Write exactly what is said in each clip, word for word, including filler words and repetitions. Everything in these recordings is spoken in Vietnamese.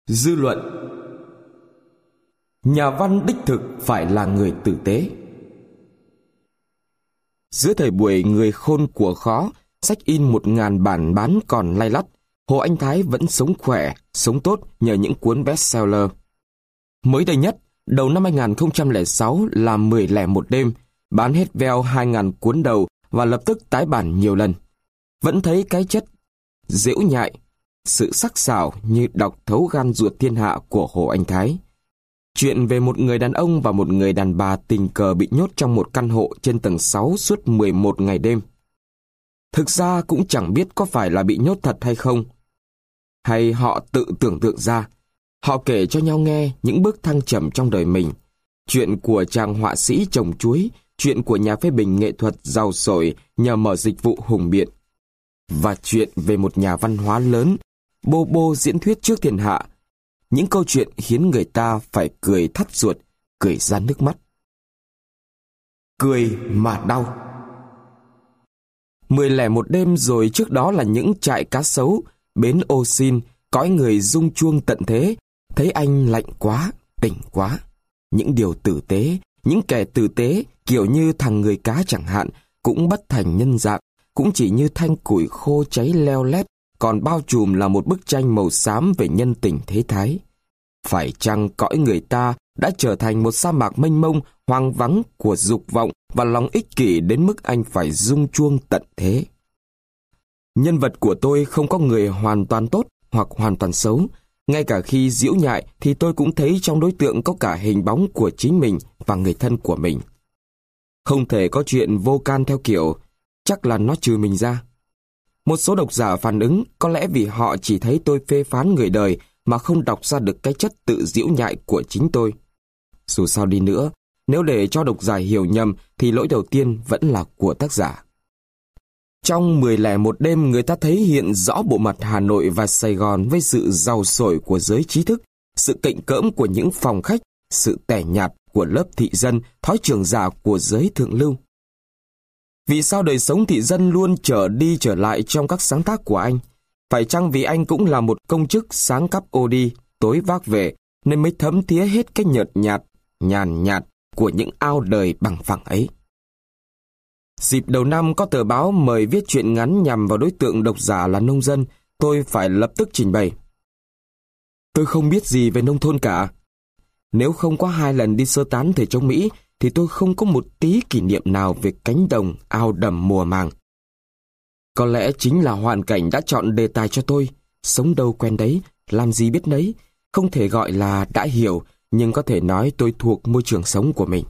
Dư luận. Nhà văn đích thực phải là người tử tế. Giữa thời buổi người khôn của khó, sách in một ngàn bản bán còn lay lắt, Hồ Anh Thái vẫn sống khỏe, sống tốt nhờ những cuốn bestseller. Mới đây nhất, đầu năm hai nghìn không trăm lẻ sáu là mười lẻ một đêm, bán hết veo hai ngàn cuốn đầu và lập tức tái bản nhiều lần. Vẫn thấy cái chất dễu nhại, sự sắc sảo như đọc thấu gan ruột thiên hạ của Hồ Anh Thái. Chuyện về một người đàn ông và một người đàn bà tình cờ bị nhốt trong một căn hộ trên tầng sáu suốt mười một ngày đêm. Thực ra cũng chẳng biết có phải là bị nhốt thật hay không, hay họ tự tưởng tượng ra. Họ kể cho nhau nghe những bước thăng trầm trong đời mình. Chuyện của chàng họa sĩ trồng chuối, chuyện của nhà phê bình nghệ thuật giàu sổi nhờ mở dịch vụ hùng biện. Và chuyện về một nhà văn hóa lớn, bô bô diễn thuyết trước thiên hạ. Những câu chuyện khiến người ta phải cười thắt ruột, cười ra nước mắt. Cười mà đau. Mười lẻ một đêm rồi trước đó là những trại cá sấu, bến ô xin, cõi người rung chuông tận thế. Thấy anh lạnh quá, tỉnh quá. Những điều tử tế, những kẻ tử tế kiểu như thằng người cá chẳng hạn, cũng bất thành nhân dạng, cũng chỉ như thanh củi khô cháy leo lét, còn bao trùm là một bức tranh màu xám về nhân tình thế thái. Phải chăng cõi người ta đã trở thành một sa mạc mênh mông, hoang vắng của dục vọng và lòng ích kỷ đến mức anh phải rung chuông tận thế? Nhân vật của tôi không có người hoàn toàn tốt hoặc hoàn toàn xấu. Ngay cả khi giễu nhại thì tôi cũng thấy trong đối tượng có cả hình bóng của chính mình và người thân của mình. Không thể có chuyện vô can theo kiểu chắc là nó trừ mình ra. Một số độc giả phản ứng có lẽ vì họ chỉ thấy tôi phê phán người đời mà không đọc ra được cái chất tự giễu nhại của chính tôi. Dù sao đi nữa, nếu để cho độc giả hiểu nhầm thì lỗi đầu tiên vẫn là của tác giả. Trong mười lẻ một đêm, người ta thấy hiện rõ bộ mặt Hà Nội và Sài Gòn với sự giàu sổi của giới trí thức, sự cạnh cỡm của những phòng khách, sự tẻ nhạt của lớp thị dân, thói trường giả của giới thượng lưu. Vì sao đời sống thị dân luôn trở đi trở lại trong các sáng tác của anh? Phải chăng vì anh cũng là một công chức sáng cắp ô đi, tối vác về, nên mới thấm thía hết cái nhợt nhạt, nhàn nhạt của những ao đời bằng phẳng ấy? Dịp đầu năm có tờ báo mời viết truyện ngắn nhằm vào đối tượng độc giả là nông dân, tôi phải lập tức trình bày. Tôi không biết gì về nông thôn cả. Nếu không có hai lần đi sơ tán thời chống Mỹ, thì tôi không có một tí kỷ niệm nào về cánh đồng, ao đầm mùa màng. Có lẽ chính là hoàn cảnh đã chọn đề tài cho tôi, sống đâu quen đấy, làm gì biết nấy, không thể gọi là đã hiểu, nhưng có thể nói tôi thuộc môi trường sống của mình.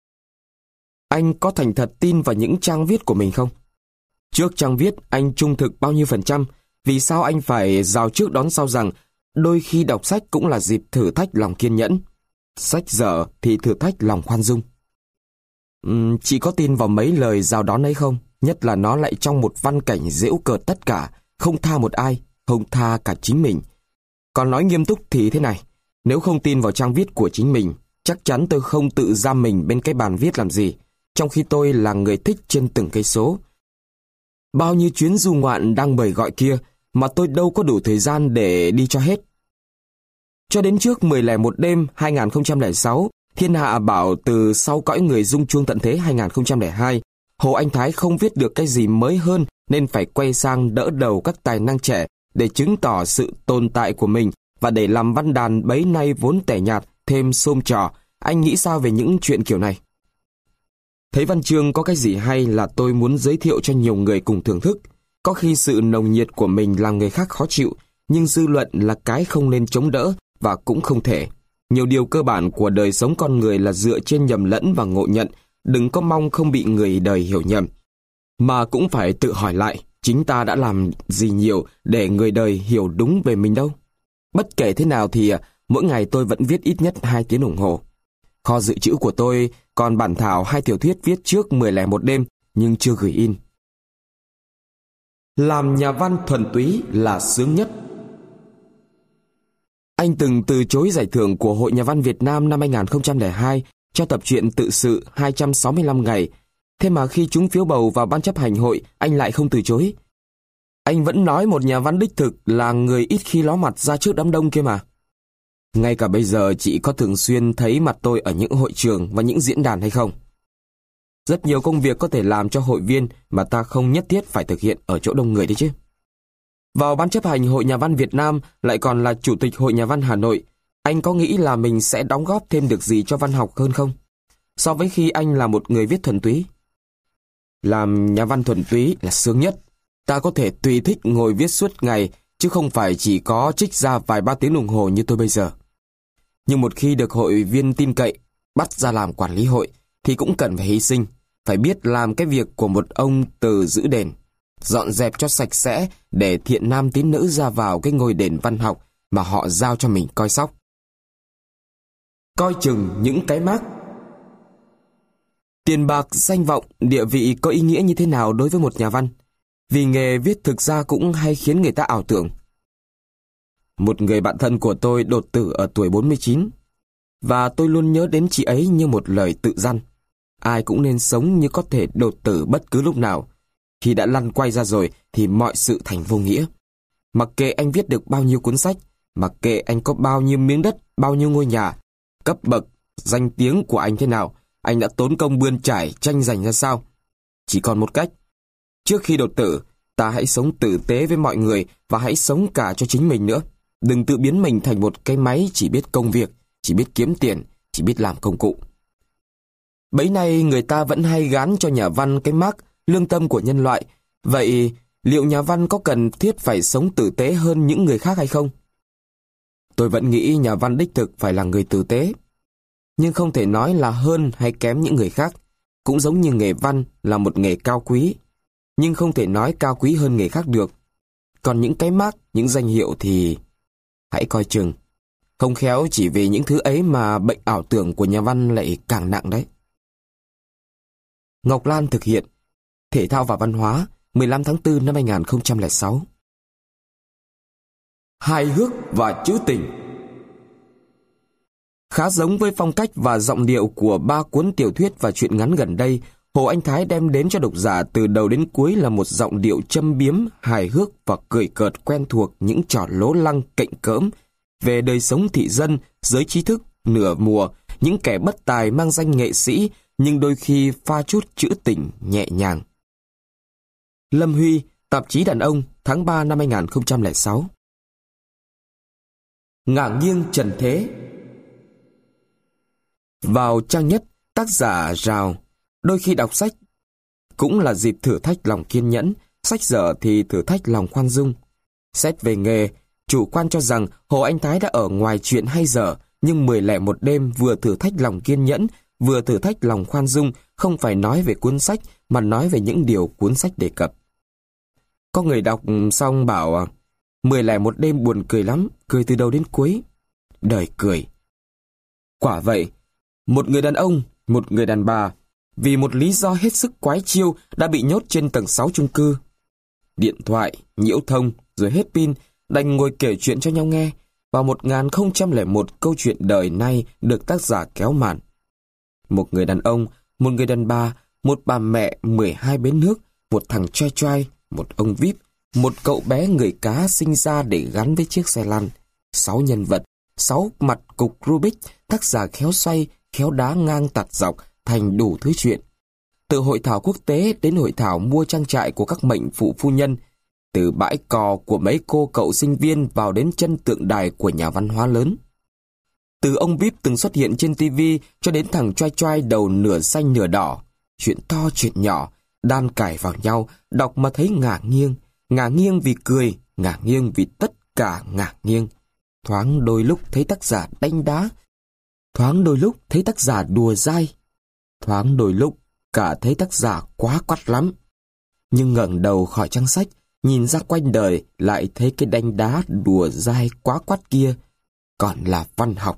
Anh có thành thật tin vào những trang viết của mình không? Trước trang viết, anh trung thực bao nhiêu phần trăm? Vì sao anh phải rào trước đón sau rằng đôi khi đọc sách cũng là dịp thử thách lòng kiên nhẫn? Sách dở thì thử thách lòng khoan dung. Uhm, chị có tin vào mấy lời rào đón ấy không? Nhất là nó lại trong một văn cảnh giễu cợt tất cả, không tha một ai, không tha cả chính mình. Còn nói nghiêm túc thì thế này, nếu không tin vào trang viết của chính mình, chắc chắn tôi không tự giam mình bên cái bàn viết làm gì, trong khi tôi là người thích trên từng cây số. Bao nhiêu chuyến du ngoạn đang mời gọi kia mà tôi đâu có đủ thời gian để đi cho hết. Cho đến trước mười lẻ một đêm hai nghìn không trăm lẻ sáu, thiên hạ bảo từ sau cõi người rung chuông tận thế hai nghìn không trăm lẻ hai, Hồ Anh Thái không viết được cái gì mới hơn nên phải quay sang đỡ đầu các tài năng trẻ để chứng tỏ sự tồn tại của mình và để làm văn đàn bấy nay vốn tẻ nhạt thêm xôm trò. Anh nghĩ sao về những chuyện kiểu này? Thấy văn chương có cái gì hay là tôi muốn giới thiệu cho nhiều người cùng thưởng thức. Có khi sự nồng nhiệt của mình làm người khác khó chịu, nhưng dư luận là cái không nên chống đỡ và cũng không thể. Nhiều điều cơ bản của đời sống con người là dựa trên nhầm lẫn và ngộ nhận, đừng có mong không bị người đời hiểu nhầm. Mà cũng phải tự hỏi lại, chính ta đã làm gì nhiều để người đời hiểu đúng về mình đâu. Bất kể thế nào thì mỗi ngày tôi vẫn viết ít nhất hai tiếng đồng hồ. Kho dự trữ của tôi còn bản thảo hai tiểu thuyết viết trước mười lẻ một đêm nhưng chưa gửi in. Làm nhà văn thuần túy là sướng nhất. Anh từng từ chối giải thưởng của Hội Nhà văn Việt Nam năm hai nghìn không trăm lẻ hai cho tập truyện tự sự hai trăm sáu mươi lăm ngày. Thế mà khi trúng phiếu bầu vào ban chấp hành hội, anh lại không từ chối. Anh vẫn nói một nhà văn đích thực là người ít khi ló mặt ra trước đám đông kia mà. Ngay cả bây giờ chị có thường xuyên thấy mặt tôi ở những hội trường và những diễn đàn hay không? Rất nhiều công việc có thể làm cho hội viên mà ta không nhất thiết phải thực hiện ở chỗ đông người đấy chứ. Vào ban chấp hành Hội Nhà văn Việt Nam lại còn là Chủ tịch Hội Nhà văn Hà Nội, anh có nghĩ là mình sẽ đóng góp thêm được gì cho văn học hơn không? So với khi anh là một người viết thuần túy. Làm nhà văn thuần túy là sướng nhất. Ta có thể tùy thích ngồi viết suốt ngày, chứ không phải chỉ có trích ra vài ba tiếng đồng hồ như tôi bây giờ. Nhưng một khi được hội viên tin cậy, bắt ra làm quản lý hội, thì cũng cần phải hy sinh, phải biết làm cái việc của một ông từ giữ đền, dọn dẹp cho sạch sẽ để thiện nam tín nữ ra vào cái ngôi đền văn học mà họ giao cho mình coi sóc. Coi chừng những cái mác. Tiền bạc, danh vọng, địa vị có ý nghĩa như thế nào đối với một nhà văn? Vì nghề viết thực ra cũng hay khiến người ta ảo tưởng. Một người bạn thân của tôi đột tử ở tuổi bốn mươi chín, và tôi luôn nhớ đến chị ấy như một lời tự dặn. Ai cũng nên sống như có thể đột tử bất cứ lúc nào. Khi đã lăn quay ra rồi thì mọi sự thành vô nghĩa. Mặc kệ anh viết được bao nhiêu cuốn sách, mặc kệ anh có bao nhiêu miếng đất, bao nhiêu ngôi nhà, cấp bậc, danh tiếng của anh thế nào, anh đã tốn công bươn trải, tranh giành ra sao. Chỉ còn một cách. Trước khi đột tử, ta hãy sống tử tế với mọi người và hãy sống cả cho chính mình nữa. Đừng tự biến mình thành một cái máy chỉ biết công việc, chỉ biết kiếm tiền, chỉ biết làm công cụ. Bấy nay người ta vẫn hay gán cho nhà văn cái mác lương tâm của nhân loại. Vậy liệu nhà văn có cần thiết phải sống tử tế hơn những người khác hay không? Tôi vẫn nghĩ nhà văn đích thực phải là người tử tế, nhưng không thể nói là hơn hay kém những người khác. Cũng giống như nghề văn là một nghề cao quý, nhưng không thể nói cao quý hơn nghề khác được. Còn những cái mác, những danh hiệu thì hãy coi chừng. Không khéo chỉ vì những thứ ấy mà bệnh ảo tưởng của nhà văn lại càng nặng đấy. Ngọc Lan thực hiện. Thể thao và văn hóa, mười lăm tháng tư năm hai nghìn không trăm lẻ sáu. Hài hước và trữ tình. Khá giống với phong cách và giọng điệu của ba cuốn tiểu thuyết và truyện ngắn gần đây, Hồ Anh Thái đem đến cho độc giả từ đầu đến cuối là một giọng điệu châm biếm, hài hước và cười cợt quen thuộc những trò lố lăng cạnh cỡm về đời sống thị dân, giới trí thức, nửa mùa, những kẻ bất tài mang danh nghệ sĩ nhưng đôi khi pha chút trữ tình nhẹ nhàng. Lâm Huy, Tạp chí Đàn ông, tháng ba năm hai nghìn không trăm lẻ sáu. Ngả nghiêng trần thế. Vào trang nhất, tác giả rào, đôi khi đọc sách cũng là dịp thử thách lòng kiên nhẫn, sách dở thì thử thách lòng khoan dung. Xét về nghề, chủ quan cho rằng Hồ Anh Thái đã ở ngoài chuyện hay dở, nhưng mười lẻ một đêm vừa thử thách lòng kiên nhẫn, vừa thử thách lòng khoan dung, không phải nói về cuốn sách mà nói về những điều cuốn sách đề cập. Có người đọc xong bảo mười lẻ một đêm buồn cười lắm, cười từ đầu đến cuối. Đời cười. Quả vậy, một người đàn ông, một người đàn bà, vì một lý do hết sức quái chiêu đã bị nhốt trên tầng sáu chung cư. Điện thoại, nhiễu thông, rồi hết pin, đành ngồi kể chuyện cho nhau nghe. Vào một nghìn không trăm lẻ một, câu chuyện đời nay được tác giả kéo màn. Một người đàn ông, một người đàn bà, một bà mẹ mười hai bến nước, một thằng trai trai, một ông víp, một cậu bé người cá sinh ra để gắn với chiếc xe lăn. Sáu nhân vật, sáu mặt cục Rubik, tác giả khéo xoay, khéo đá ngang tạt dọc thành đủ thứ chuyện. Từ hội thảo quốc tế đến hội thảo mua trang trại của các mệnh phụ phu nhân, từ bãi cò của mấy cô cậu sinh viên vào đến chân tượng đài của nhà văn hóa lớn. Từ ông Bíp từng xuất hiện trên ti vi cho đến thằng choai choai đầu nửa xanh nửa đỏ. Chuyện to chuyện nhỏ, đan cải vào nhau, đọc mà thấy ngả nghiêng. Ngả nghiêng vì cười, ngả nghiêng vì tất cả ngả nghiêng. Thoáng đôi lúc thấy tác giả đánh đá, thoáng đôi lúc thấy tác giả đùa dai, thoáng đôi lúc cả thấy tác giả quá quắt lắm. Nhưng ngẩng đầu khỏi trang sách, nhìn ra quanh đời lại thấy cái đánh đá đùa dai quá quắt kia còn là văn học.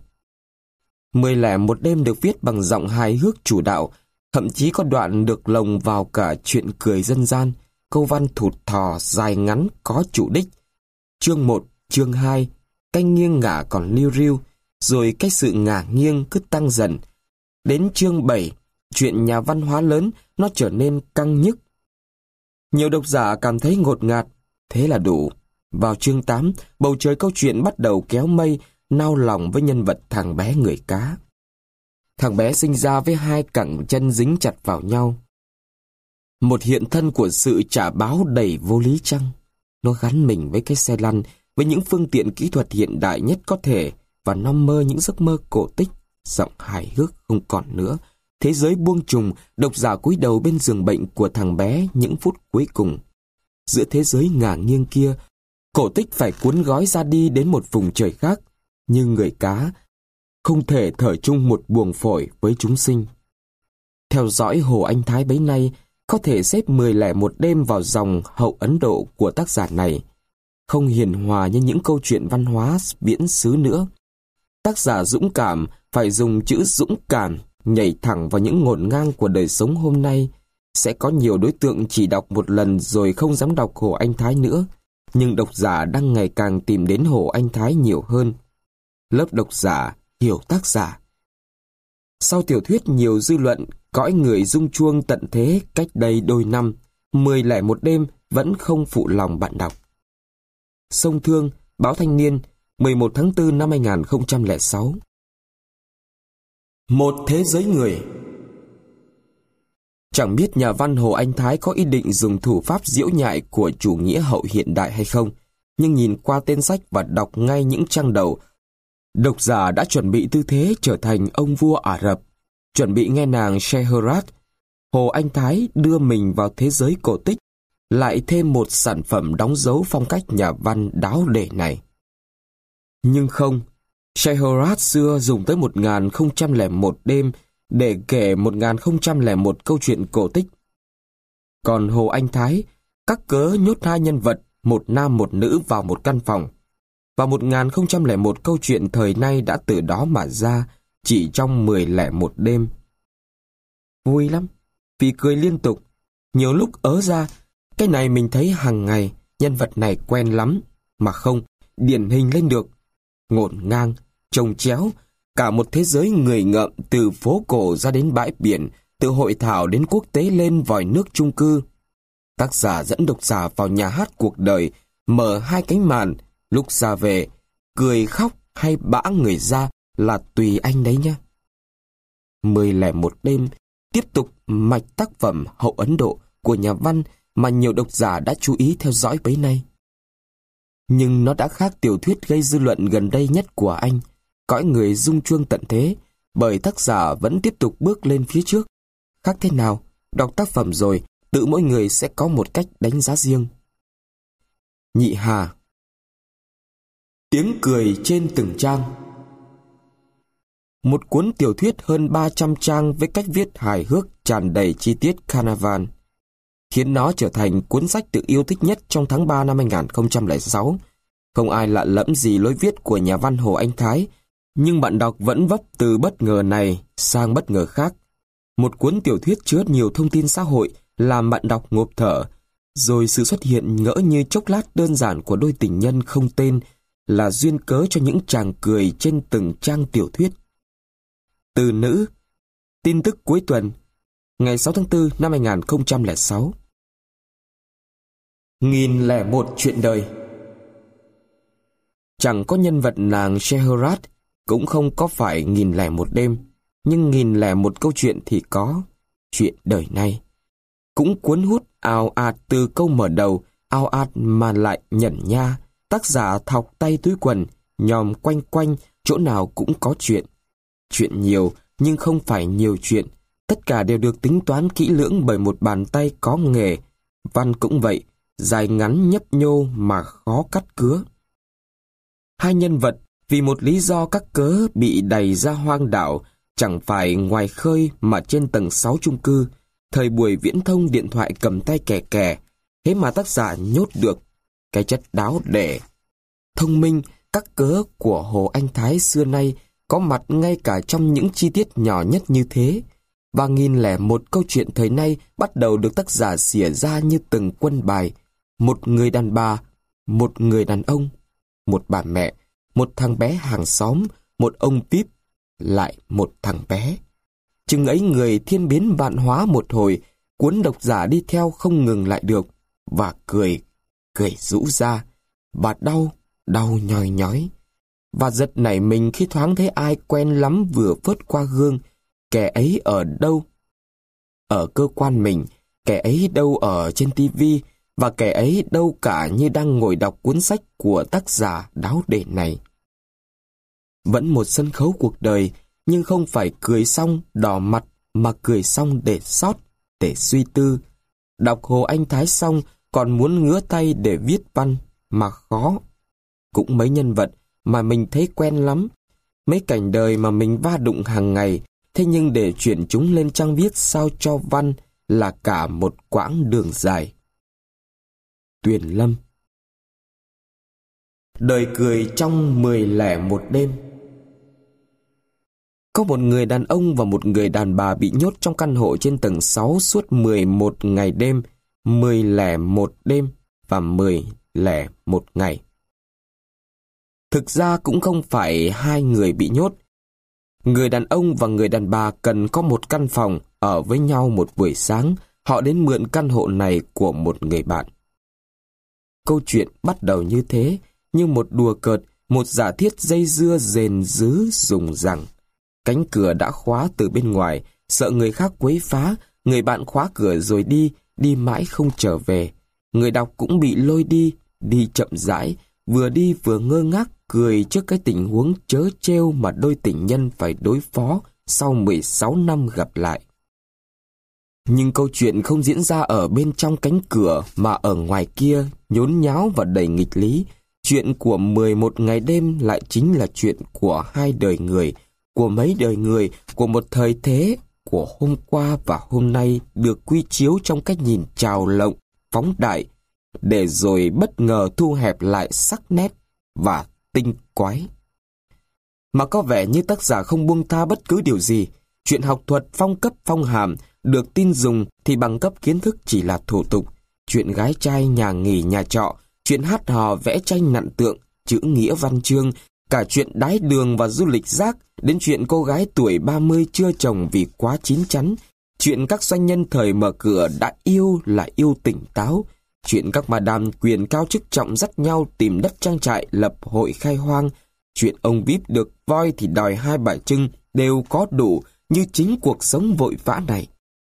Mười lẻ một đêm được viết bằng giọng hài hước chủ đạo, thậm chí có đoạn được lồng vào cả chuyện cười dân gian, câu văn thụt thò dài ngắn có chủ đích. Chương một, chương hai, canh nghiêng ngả còn liu riu, rồi cái sự ngả nghiêng cứ tăng dần. Đến chương bảy, chuyện nhà văn hóa lớn nó trở nên căng nhức. Nhiều độc giả cảm thấy ngột ngạt, thế là đủ. Vào chương tám, bầu trời câu chuyện bắt đầu kéo mây, nao lòng với nhân vật thằng bé người cá. Thằng bé sinh ra với hai cẳng chân dính chặt vào nhau. Một hiện thân của sự trả báo đầy vô lý chăng? Nó gắn mình với cái xe lăn, với những phương tiện kỹ thuật hiện đại nhất có thể, và nó mơ những giấc mơ cổ tích. Giọng hài hước không còn nữa. Thế giới buông trùng, độc giả cúi đầu bên giường bệnh của thằng bé những phút cuối cùng. Giữa thế giới ngả nghiêng kia, cổ tích phải cuốn gói ra đi đến một vùng trời khác, như người cá không thể thở chung một buồng phổi với chúng sinh. Theo dõi Hồ Anh Thái bấy nay, có thể xếp mười lẻ một đêm vào dòng hậu Ấn Độ của tác giả này. Không hiền hòa như những câu chuyện văn hóa viễn xứ nữa. Tác giả dũng cảm phải dùng chữ dũng cảm nhảy thẳng vào những ngổn ngang của đời sống hôm nay. Sẽ có nhiều đối tượng chỉ đọc một lần rồi không dám đọc Hồ Anh Thái nữa, nhưng độc giả đang ngày càng tìm đến Hồ Anh Thái nhiều hơn. Lớp độc giả hiểu tác giả. Sau tiểu thuyết nhiều dư luận, Cõi người rung chuông tận thế cách đây đôi năm, mười lẻ một đêm vẫn không phụ lòng bạn đọc. Sông Thương, Báo Thanh Niên, mười một tháng tư năm hai nghìn không trăm lẻ sáu. Một thế giới người. Chẳng biết nhà văn Hồ Anh Thái có ý định dùng thủ pháp diễu nhại của chủ nghĩa hậu hiện đại hay không, nhưng nhìn qua tên sách và đọc ngay những trang đầu, độc giả đã chuẩn bị tư thế trở thành ông vua Ả Rập, chuẩn bị nghe nàng Scheherazade. Hồ Anh Thái đưa mình vào thế giới cổ tích, lại thêm một sản phẩm đóng dấu phong cách nhà văn đáo để này. Nhưng không, Scheherazade xưa dùng tới một nghìn không trăm lẻ một đêm để kể một nghìn không trăm lẻ một câu chuyện cổ tích. Còn Hồ Anh Thái, các cớ nhốt hai nhân vật, một nam một nữ vào một căn phòng. Và một nghìn không trăm lẻ một câu chuyện thời nay đã từ đó mà ra, chỉ trong mười lẻ một đêm. Vui lắm, vì cười liên tục. Nhiều lúc ớ ra, cái này mình thấy hàng ngày, nhân vật này quen lắm, mà không, điển hình lên được. Ngổn ngang, chồng chéo, cả một thế giới người ngợm từ phố cổ ra đến bãi biển, từ hội thảo đến quốc tế lên vòi nước chung cư. Tác giả dẫn độc giả vào nhà hát cuộc đời, mở hai cánh màn, lúc ra về, cười khóc hay bã người ra là tùy anh đấy nhé. Mười lẻ một đêm tiếp tục mạch tác phẩm hậu Ấn Độ của nhà văn mà nhiều độc giả đã chú ý theo dõi bấy nay. Nhưng nó đã khác tiểu thuyết gây dư luận gần đây nhất của anh, Cõi người rung chuông tận thế, bởi tác giả vẫn tiếp tục bước lên phía trước. Khác thế nào, đọc tác phẩm rồi, tự mỗi người sẽ có một cách đánh giá riêng. Nhị Hà. Tiếng cười trên từng trang. Một cuốn tiểu thuyết hơn ba trăm trang với cách viết hài hước tràn đầy chi tiết carnival, khiến nó trở thành cuốn sách được yêu thích nhất trong tháng ba năm hai nghìn không trăm lẻ sáu. Không ai lạ lẫm gì lối viết của nhà văn Hồ Anh Thái, nhưng bạn đọc vẫn vấp từ bất ngờ này sang bất ngờ khác. Một cuốn tiểu thuyết chứa nhiều thông tin xã hội làm bạn đọc ngộp thở, rồi sự xuất hiện ngỡ như chốc lát đơn giản của đôi tình nhân không tên là duyên cớ cho những tràng cười trên từng trang tiểu thuyết. Từ nữ. Tin tức cuối tuần, ngày sáu tháng tư năm hai nghìn không trăm lẻ sáu. Nghìn lẻ một chuyện đời. Chẳng có nhân vật nàng Scheherazade, cũng không có phải nghìn lẻ một đêm, nhưng nghìn lẻ một câu chuyện thì có. Chuyện đời này cũng cuốn hút ào ạt từ câu mở đầu, ào ạt mà lại nhẩn nha. Tác giả thọc tay túi quần, nhòm quanh quanh, chỗ nào cũng có chuyện. Chuyện nhiều, nhưng không phải nhiều chuyện. Tất cả đều được tính toán kỹ lưỡng bởi một bàn tay có nghề. Văn cũng vậy, dài ngắn nhấp nhô mà khó cắt cứa. Hai nhân vật, vì một lý do các cớ bị đày ra hoang đảo, chẳng phải ngoài khơi mà trên tầng sáu chung cư. Thời buổi viễn thông điện thoại cầm tay kè kè, thế mà tác giả nhốt được. Cái chất đáo để thông minh, các cớ của Hồ Anh Thái xưa nay có mặt ngay cả trong những chi tiết nhỏ nhất như thế. Và nghìn lẻ một câu chuyện thời nay bắt đầu được tác giả xỉa ra như từng quân bài. Một người đàn bà, một người đàn ông, một bà mẹ, một thằng bé hàng xóm, một ông píp, lại một thằng bé. Chừng ấy người thiên biến vạn hóa một hồi, cuốn độc giả đi theo không ngừng lại được, và cười, cười rũ ra, và đau, đau nhói nhói. và giật nảy mình khi thoáng thấy ai quen lắm vừa phớt qua gương. Kẻ ấy ở đâu? Ở cơ quan mình, kẻ ấy đâu ở trên tivi, và kẻ ấy đâu cả như đang ngồi đọc cuốn sách của tác giả đáo để này. Vẫn một sân khấu cuộc đời, nhưng không phải cười xong đỏ mặt, mà cười xong để sót, để suy tư. Đọc Hồ Anh Thái xong còn muốn ngứa tay để viết văn, mà khó. Cũng mấy nhân vật mà mình thấy quen lắm, mấy cảnh đời mà mình va đụng hàng ngày, thế nhưng để chuyển chúng lên trang viết sao cho văn là cả một quãng đường dài. Tuyền Lâm. Đời cười trong mười lẻ một đêm. Có một người đàn ông và một người đàn bà bị nhốt trong căn hộ trên tầng sáu suốt mười một ngày đêm, mười lẻ một đêm và mười lẻ một ngày. Thực ra cũng không phải hai người bị nhốt. Người đàn ông và người đàn bà cần có một căn phòng ở với nhau một buổi sáng. Họ đến mượn căn hộ này của một người bạn. Câu chuyện bắt đầu như thế, như một đùa cợt, một giả thiết dây dưa rền rứ rùng rằng. Cánh cửa đã khóa từ bên ngoài, sợ người khác quấy phá, người bạn khóa cửa rồi đi, đi mãi không trở về. Người đọc cũng bị lôi đi, đi chậm rãi, vừa đi vừa ngơ ngác cười trước cái tình huống trớ trêu mà đôi tình nhân phải đối phó sau mười sáu năm gặp lại. Nhưng câu chuyện không diễn ra ở bên trong cánh cửa mà ở ngoài kia, nhốn nháo và đầy nghịch lý. Chuyện của mười một ngày đêm lại chính là chuyện của hai đời người, của mấy đời người, của một thời thế, của hôm qua và hôm nay được quy chiếu trong cách nhìn trào lộng, phóng đại, để rồi bất ngờ thu hẹp lại sắc nét và tinh quái. Mà có vẻ như tác giả không buông tha bất cứ điều gì. Chuyện học thuật phong cấp phong hàm, được tin dùng thì bằng cấp kiến thức chỉ là thủ tục. Chuyện gái trai nhà nghỉ nhà trọ, chuyện hát hò vẽ tranh nặn tượng, chữ nghĩa văn chương, cả chuyện đái đường và du lịch rác, đến chuyện cô gái tuổi ba mươi chưa chồng vì quá chín chắn, chuyện các doanh nhân thời mở cửa đã yêu là yêu tỉnh táo, chuyện các madam quyền cao chức trọng dắt nhau tìm đất trang trại lập hội khai hoang, chuyện ông víp được voi thì đòi hai bà trưng đều có đủ như chính cuộc sống vội vã này.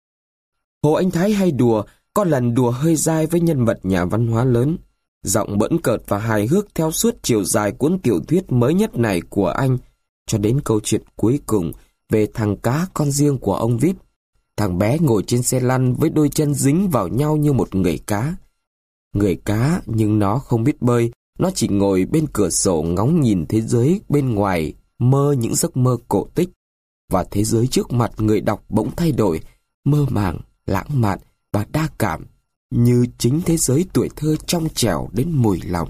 Hồ Anh Thái hay đùa, có lần đùa hơi dai với nhân vật nhà văn hóa lớn. Giọng bỡn cợt và hài hước theo suốt chiều dài cuốn tiểu thuyết mới nhất này của anh, cho đến câu chuyện cuối cùng về thằng cá con riêng của ông víp. Thằng bé ngồi trên xe lăn với đôi chân dính vào nhau như một người cá. Người cá nhưng nó không biết bơi, nó chỉ ngồi bên cửa sổ ngóng nhìn thế giới bên ngoài, mơ những giấc mơ cổ tích. Và thế giới trước mặt người đọc bỗng thay đổi, mơ màng, lãng mạn và đa cảm, như chính thế giới tuổi thơ trong trẻo đến mùi lòng.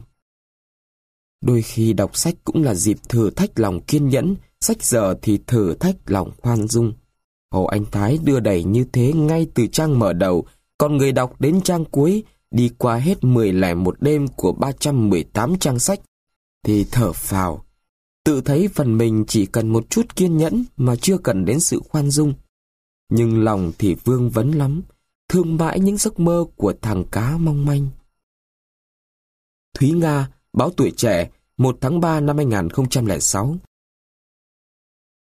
Đôi khi đọc sách cũng là dịp thử thách lòng kiên nhẫn, sách giờ thì thử thách lòng khoan dung. Hồ Anh Thái đưa đẩy như thế ngay từ trang mở đầu, còn người đọc đến trang cuối, đi qua hết mười lẻ một đêm của ba trăm mười tám trang sách, thì thở phào, tự thấy phần mình chỉ cần một chút kiên nhẫn mà chưa cần đến sự khoan dung. Nhưng lòng thì vương vấn lắm, thương mãi những giấc mơ của thằng cá mong manh. Thúy Nga, báo Tuổi Trẻ, một tháng ba năm hai nghìn không trăm lẻ sáu.